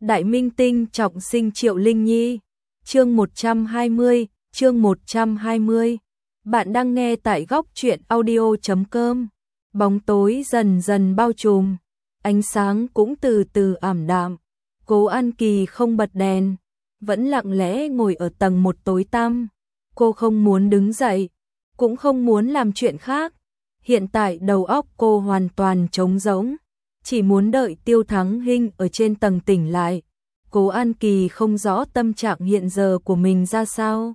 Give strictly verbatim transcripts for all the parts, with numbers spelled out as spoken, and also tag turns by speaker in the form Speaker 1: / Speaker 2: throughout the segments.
Speaker 1: Đại minh tinh trọng sinh Triệu Linh Nhi. Chương một trăm hai mươi, chương một trăm hai mươi. Bạn đang nghe tại góc truyện audio chấm com. Bóng tối dần dần bao trùm, ánh sáng cũng từ từ ảm đạm. Cố An Kỳ không bật đèn, vẫn lặng lẽ ngồi ở tầng một tối tăm. Cô không muốn đứng dậy, cũng không muốn làm chuyện khác. Hiện tại đầu óc cô hoàn toàn trống rỗng, chỉ muốn đợi Tiêu Thắng Hinh ở trên tầng tỉnh lại. Cố An Kỳ không rõ tâm trạng hiện giờ của mình ra sao.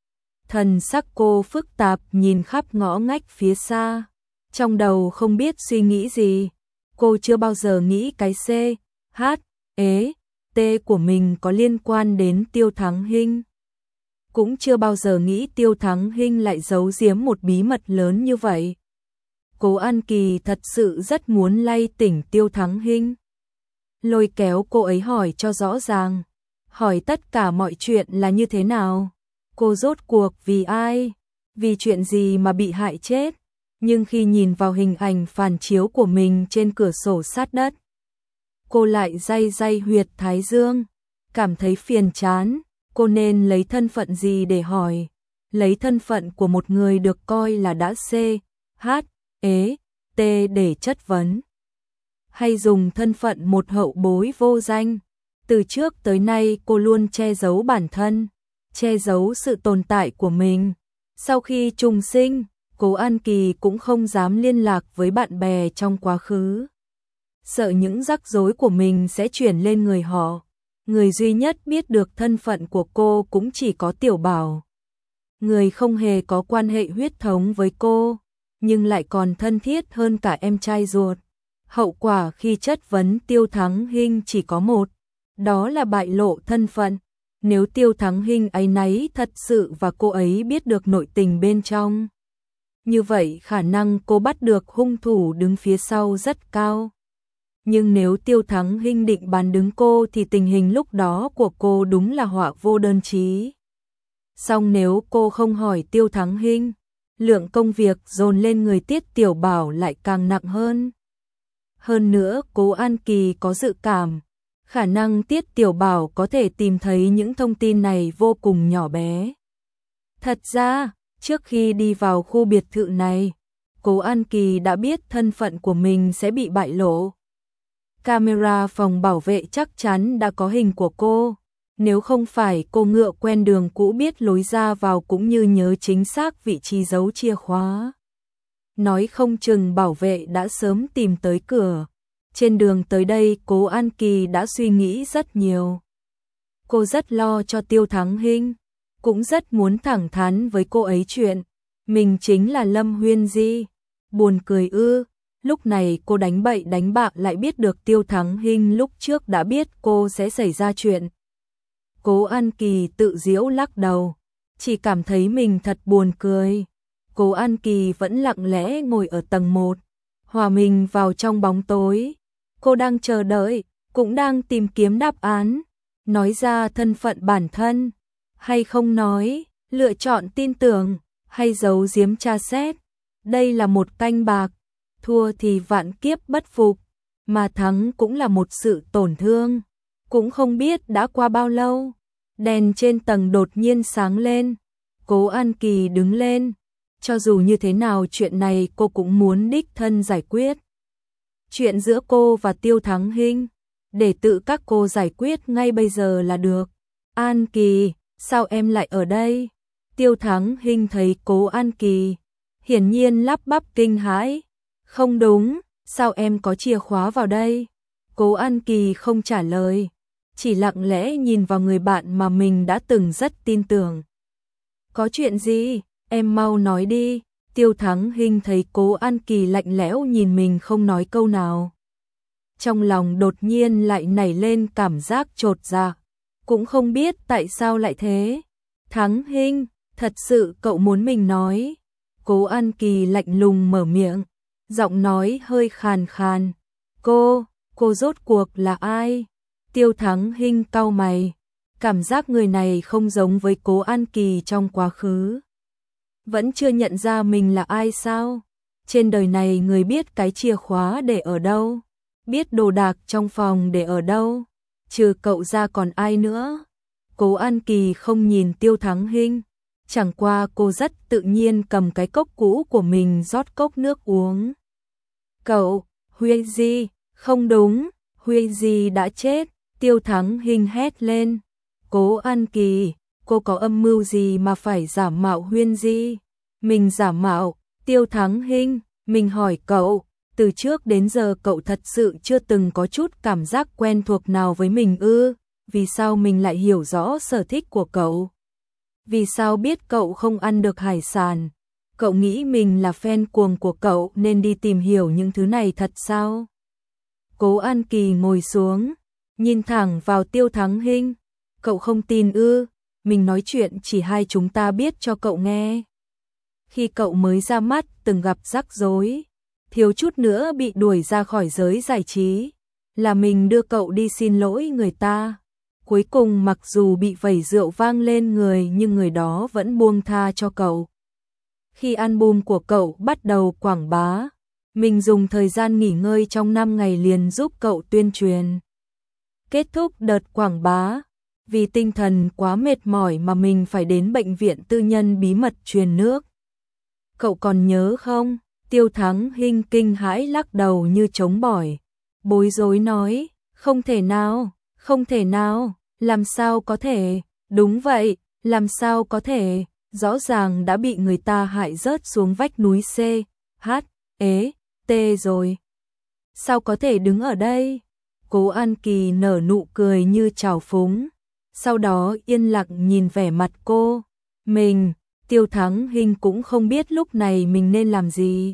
Speaker 1: Thần sắc cô phức tạp nhìn khắp ngõ ngách phía xa, trong đầu không biết suy nghĩ gì. Cô chưa bao giờ nghĩ cái C, H, E, T của mình có liên quan đến Tiêu Thắng Hinh. Cũng chưa bao giờ nghĩ Tiêu Thắng Hinh lại giấu giếm một bí mật lớn như vậy. Cố An Kỳ thật sự rất muốn lay tỉnh Tiêu Thắng Hinh, lôi kéo cô ấy hỏi cho rõ ràng, hỏi tất cả mọi chuyện là như thế nào. Cô rốt cuộc vì ai, vì chuyện gì mà bị hại chết. Nhưng khi nhìn vào hình ảnh phản chiếu của mình trên cửa sổ sát đất, cô lại day day huyệt thái dương, cảm thấy phiền chán. Cô nên lấy thân phận gì để hỏi? Lấy thân phận của một người được coi là đã C, H, E, T để chất vấn? Hay dùng thân phận một hậu bối vô danh? Từ trước tới nay cô luôn che giấu bản thân, che giấu sự tồn tại của mình. Sau khi trùng sinh, Cố An Kỳ cũng không dám liên lạc với bạn bè trong quá khứ, sợ những rắc rối của mình sẽ chuyển lên người họ. Người duy nhất biết được thân phận của cô cũng chỉ có Tiểu Bảo, người không hề có quan hệ huyết thống với cô, nhưng lại còn thân thiết hơn cả em trai ruột. Hậu quả khi chất vấn Tiêu Thắng Hinh chỉ có một, đó là bại lộ thân phận. Nếu Tiêu Thắng Hinh áy náy thật sự và cô ấy biết được nội tình bên trong, như vậy khả năng cô bắt được hung thủ đứng phía sau rất cao. Nhưng nếu Tiêu Thắng Hinh định bán đứng cô thì tình hình lúc đó của cô đúng là họa vô đơn chí. Song nếu cô không hỏi Tiêu Thắng Hinh, lượng công việc dồn lên người Tiết Tiểu Bảo lại càng nặng hơn. Hơn nữa, Cố An Kỳ có dự cảm, khả năng Tiết Tiểu Bảo có thể tìm thấy những thông tin này vô cùng nhỏ bé. Thật ra, trước khi đi vào khu biệt thự này, Cố An Kỳ đã biết thân phận của mình sẽ bị bại lộ. Camera phòng bảo vệ chắc chắn đã có hình của cô. Nếu không phải cô ngựa quen đường cũ biết lối ra vào cũng như nhớ chính xác vị trí giấu chìa khóa, nói không chừng bảo vệ đã sớm tìm tới cửa. Trên đường tới đây Cố An Kỳ đã suy nghĩ rất nhiều. Cô rất lo cho Tiêu Thắng Hinh, cũng rất muốn thẳng thắn với cô ấy chuyện mình chính là Lâm Huyên Di. Buồn cười ư, lúc này cô đánh bậy đánh bạ lại biết được Tiêu Thắng Hinh lúc trước đã biết cô sẽ xảy ra chuyện. Cố An Kỳ tự giễu lắc đầu, chỉ cảm thấy mình thật buồn cười. Cố An Kỳ vẫn lặng lẽ ngồi ở tầng một, hòa mình vào trong bóng tối. Cô đang chờ đợi, cũng đang tìm kiếm đáp án, nói ra thân phận bản thân, hay không nói, lựa chọn tin tưởng, hay giấu giếm tra xét. Đây là một canh bạc, thua thì vạn kiếp bất phục, mà thắng cũng là một sự tổn thương. Cũng không biết đã qua bao lâu, đèn trên tầng đột nhiên sáng lên. Cố An Kỳ đứng lên, cho dù như thế nào chuyện này cô cũng muốn đích thân giải quyết. Chuyện giữa cô và Tiêu Thắng Hinh, để tự các cô giải quyết ngay bây giờ là được. An Kỳ, sao em lại ở đây? Tiêu Thắng Hinh thấy Cố An Kỳ, hiển nhiên lắp bắp kinh hãi. Không đúng, sao em có chìa khóa vào đây? Cố An Kỳ không trả lời, chỉ lặng lẽ nhìn vào người bạn mà mình đã từng rất tin tưởng. Có chuyện gì? Em mau nói đi. Tiêu Thắng Hinh thấy Cố An Kỳ lạnh lẽo nhìn mình không nói câu nào, trong lòng đột nhiên lại nảy lên cảm giác chột dạ, cũng không biết tại sao lại thế. Thắng Hinh, thật sự cậu muốn mình nói? Cố An Kỳ lạnh lùng mở miệng, giọng nói hơi khàn khàn. Cô, cô rốt cuộc là ai? Tiêu Thắng Hinh cau mày, cảm giác người này không giống với Cố An Kỳ trong quá khứ. Vẫn chưa nhận ra mình là ai sao? Trên đời này người biết cái chìa khóa để ở đâu, biết đồ đạc trong phòng để ở đâu, trừ cậu ra còn ai nữa? Cố An Kỳ không nhìn Tiêu Thắng Hinh, chẳng qua cô rất tự nhiên cầm cái cốc cũ của mình rót cốc nước uống. Cậu, Huy Di, không đúng, Huy Di đã chết, Tiêu Thắng Hinh hét lên. Cố An Kỳ, cô có âm mưu gì mà phải giả mạo Huyên Di? Mình giả mạo? Tiêu Thắng Hinh, mình hỏi cậu, từ trước đến giờ cậu thật sự chưa từng có chút cảm giác quen thuộc nào với mình ư? Vì sao mình lại hiểu rõ sở thích của cậu? Vì sao biết cậu không ăn được hải sản? Cậu nghĩ mình là fan cuồng của cậu nên đi tìm hiểu những thứ này thật sao? Cố An Kỳ ngồi xuống, nhìn thẳng vào Tiêu Thắng Hinh. Cậu không tin ư? Mình nói chuyện chỉ hai chúng ta biết cho cậu nghe. Khi cậu mới ra mắt từng gặp rắc rối, thiếu chút nữa bị đuổi ra khỏi giới giải trí, là mình đưa cậu đi xin lỗi người ta. Cuối cùng mặc dù bị vẩy rượu vang lên người nhưng người đó vẫn buông tha cho cậu. Khi album của cậu bắt đầu quảng bá, mình dùng thời gian nghỉ ngơi trong năm ngày liền giúp cậu tuyên truyền. Kết thúc đợt quảng bá, vì tinh thần quá mệt mỏi mà mình phải đến bệnh viện tư nhân bí mật truyền nước. Cậu còn nhớ không? Tiêu Thắng Hinh kinh hãi lắc đầu như trống bỏi, bối rối nói, không thể nào, không thể nào, làm sao có thể, đúng vậy, làm sao có thể, rõ ràng đã bị người ta hại rớt xuống vách núi C, H, ế, T rồi. Sao có thể đứng ở đây? Cố An Kỳ nở nụ cười như trào phúng, sau đó yên lặng nhìn vẻ mặt cô. Mình, Tiêu Thắng Hinh cũng không biết lúc này mình nên làm gì.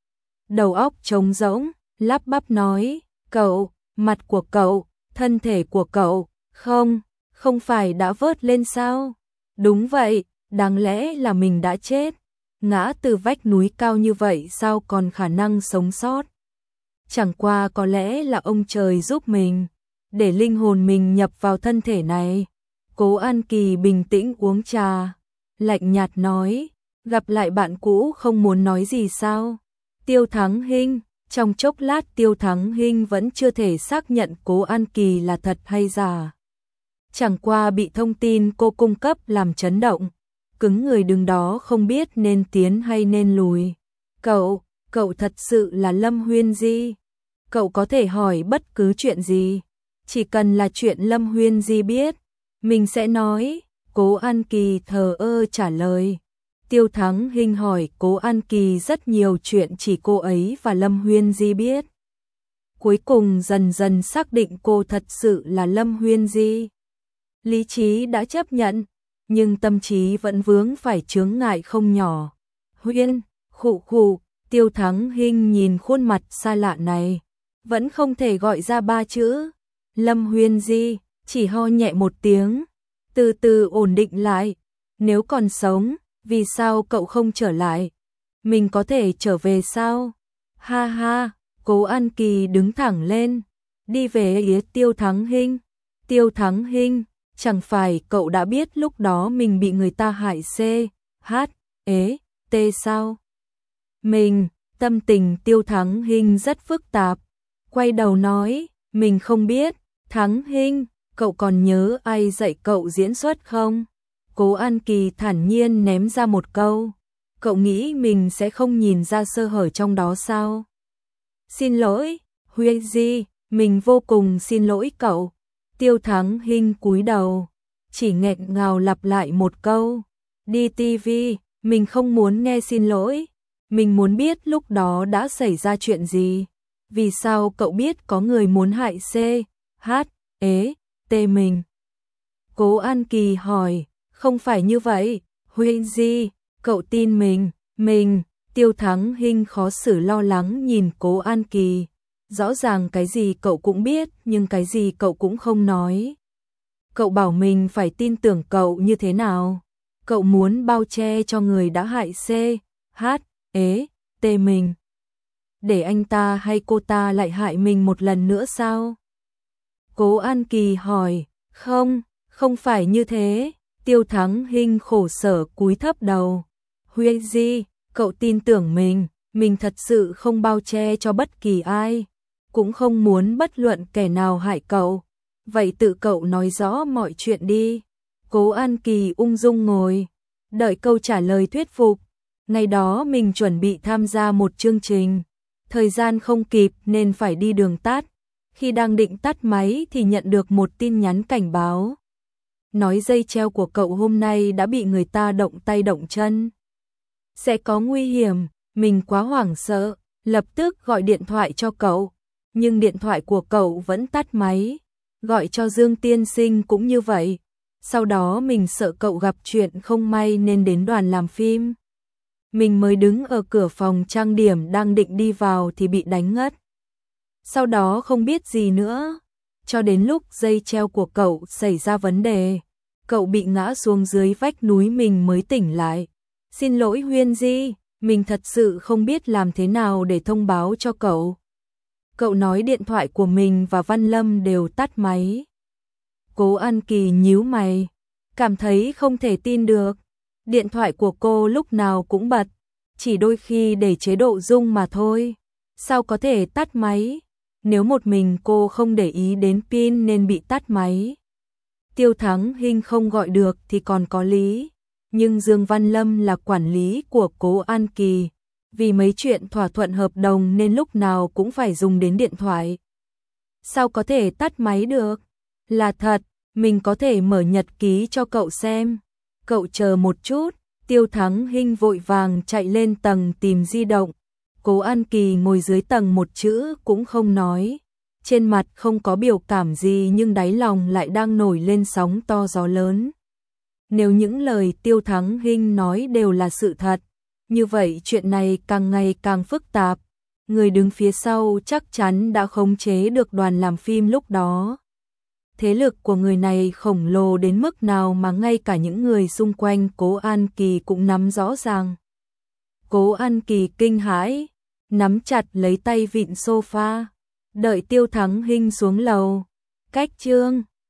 Speaker 1: Đầu óc trống rỗng, lắp bắp nói, cậu, mặt của cậu, thân thể của cậu, không, không phải đã vớt lên sao? Đúng vậy, đáng lẽ là mình đã chết. Ngã từ vách núi cao như vậy sao còn khả năng sống sót? Chẳng qua có lẽ là ông trời giúp mình, để linh hồn mình nhập vào thân thể này. Cố An Kỳ bình tĩnh uống trà, lạnh nhạt nói, gặp lại bạn cũ không muốn nói gì sao? Tiêu Thắng Hinh, trong chốc lát Tiêu Thắng Hinh vẫn chưa thể xác nhận Cố An Kỳ là thật hay giả. Chẳng qua bị thông tin cô cung cấp làm chấn động, cứng người đứng đó không biết nên tiến hay nên lùi. Cậu, cậu thật sự là Lâm Huyên Di. Cậu có thể hỏi bất cứ chuyện gì, chỉ cần là chuyện Lâm Huyên Di biết, mình sẽ nói. Cố An Kỳ thờ ơ trả lời. Tiêu Thắng Hinh hỏi Cố An Kỳ rất nhiều chuyện chỉ cô ấy và Lâm Huyên Di biết. Cuối cùng dần dần xác định cô thật sự là Lâm Huyên Di. Lý trí đã chấp nhận, nhưng tâm trí vẫn vướng phải chướng ngại không nhỏ. Huyên, khụ khụ, Tiêu Thắng Hinh nhìn khuôn mặt xa lạ này, vẫn không thể gọi ra ba chữ. Lâm Huyên Di, chỉ ho nhẹ một tiếng, từ từ ổn định lại. Nếu còn sống, vì sao cậu không trở lại? Mình có thể trở về sao? Ha ha, Cố An Kỳ đứng thẳng lên, đi về phía Tiêu Thắng Hinh. Tiêu Thắng Hinh, chẳng phải cậu đã biết lúc đó mình bị người ta hại C, H, ế, T sao? Mình, tâm tình Tiêu Thắng Hinh rất phức tạp, quay đầu nói, mình không biết. Thắng Hinh, cậu còn nhớ ai dạy cậu diễn xuất không? Cố An Kỳ thản nhiên ném ra một câu, cậu nghĩ mình sẽ không nhìn ra sơ hở trong đó sao? Xin lỗi, Huy Di, mình vô cùng xin lỗi cậu. Tiêu Thắng Hinh cúi đầu, chỉ nghẹn ngào lặp lại một câu, đi ti vi, mình không muốn nghe xin lỗi, mình muốn biết lúc đó đã xảy ra chuyện gì, vì sao cậu biết có người muốn hại C, H, ế, T mình. Cố An Kỳ hỏi, không phải như vậy, Huy Di, cậu tin mình, mình. Tiêu Thắng Hinh khó xử lo lắng nhìn Cố An Kỳ, rõ ràng cái gì cậu cũng biết nhưng cái gì cậu cũng không nói. Cậu bảo mình phải tin tưởng cậu như thế nào? Cậu muốn bao che cho người đã hại C, H, ế, T mình, để anh ta hay cô ta lại hại mình một lần nữa sao? Cố An Kỳ hỏi, không, không phải như thế. Tiêu Thắng Hinh khổ sở cúi thấp đầu. Huy Di, cậu tin tưởng mình, mình thật sự không bao che cho bất kỳ ai, cũng không muốn bất luận kẻ nào hại cậu. vậy tự cậu nói rõ mọi chuyện đi. Cố An Kỳ ung dung ngồi, đợi câu trả lời thuyết phục. Ngày đó mình chuẩn bị tham gia một chương trình, thời gian không kịp nên phải đi đường tắt. Khi đang định tắt máy thì nhận được một tin nhắn cảnh báo. Nói dây treo của cậu hôm nay đã bị người ta động tay động chân. Sẽ có nguy hiểm, mình quá hoảng sợ, lập tức gọi điện thoại cho cậu. Nhưng điện thoại của cậu vẫn tắt máy, gọi cho Dương tiên sinh cũng như vậy. Sau đó mình sợ cậu gặp chuyện không may nên đến đoàn làm phim. Mình mới đứng ở cửa phòng trang điểm đang định đi vào thì bị đánh ngất. Sau đó không biết gì nữa, cho đến lúc dây treo của cậu xảy ra vấn đề. Cậu bị ngã xuống dưới vách núi mình mới tỉnh lại. Xin lỗi Huyên Di, mình thật sự không biết làm thế nào để thông báo cho cậu. Cậu nói điện thoại của mình và Văn Lâm đều tắt máy. Cố An Kỳ nhíu mày, cảm thấy không thể tin được. Điện thoại của cô lúc nào cũng bật, chỉ đôi khi để chế độ rung mà thôi. Sao có thể tắt máy? Nếu một mình cô không để ý đến pin nên bị tắt máy. Tiêu Thắng Hinh không gọi được thì còn có lý. Nhưng Dương Văn Lâm là quản lý của Cố An Kỳ. Vì mấy chuyện thỏa thuận hợp đồng nên lúc nào cũng phải dùng đến điện thoại. Sao có thể tắt máy được? Là thật, mình có thể mở nhật ký cho cậu xem. Cậu chờ một chút. Tiêu Thắng Hinh vội vàng chạy lên tầng tìm di động. Cố An Kỳ ngồi dưới tầng một chữ cũng không nói. Trên mặt không có biểu cảm gì nhưng đáy lòng lại đang nổi lên sóng to gió lớn. Nếu những lời Tiêu Thắng Hinh nói đều là sự thật, như vậy chuyện này càng ngày càng phức tạp. Người đứng phía sau chắc chắn đã khống chế được đoàn làm phim lúc đó. Thế lực của người này khổng lồ đến mức nào mà ngay cả những người xung quanh Cố An Kỳ cũng nắm rõ ràng. Cố An Kỳ kinh hãi, nắm chặt lấy tay vịn sofa, đợi Tiêu Thắng Hinh xuống lầu. Cách chương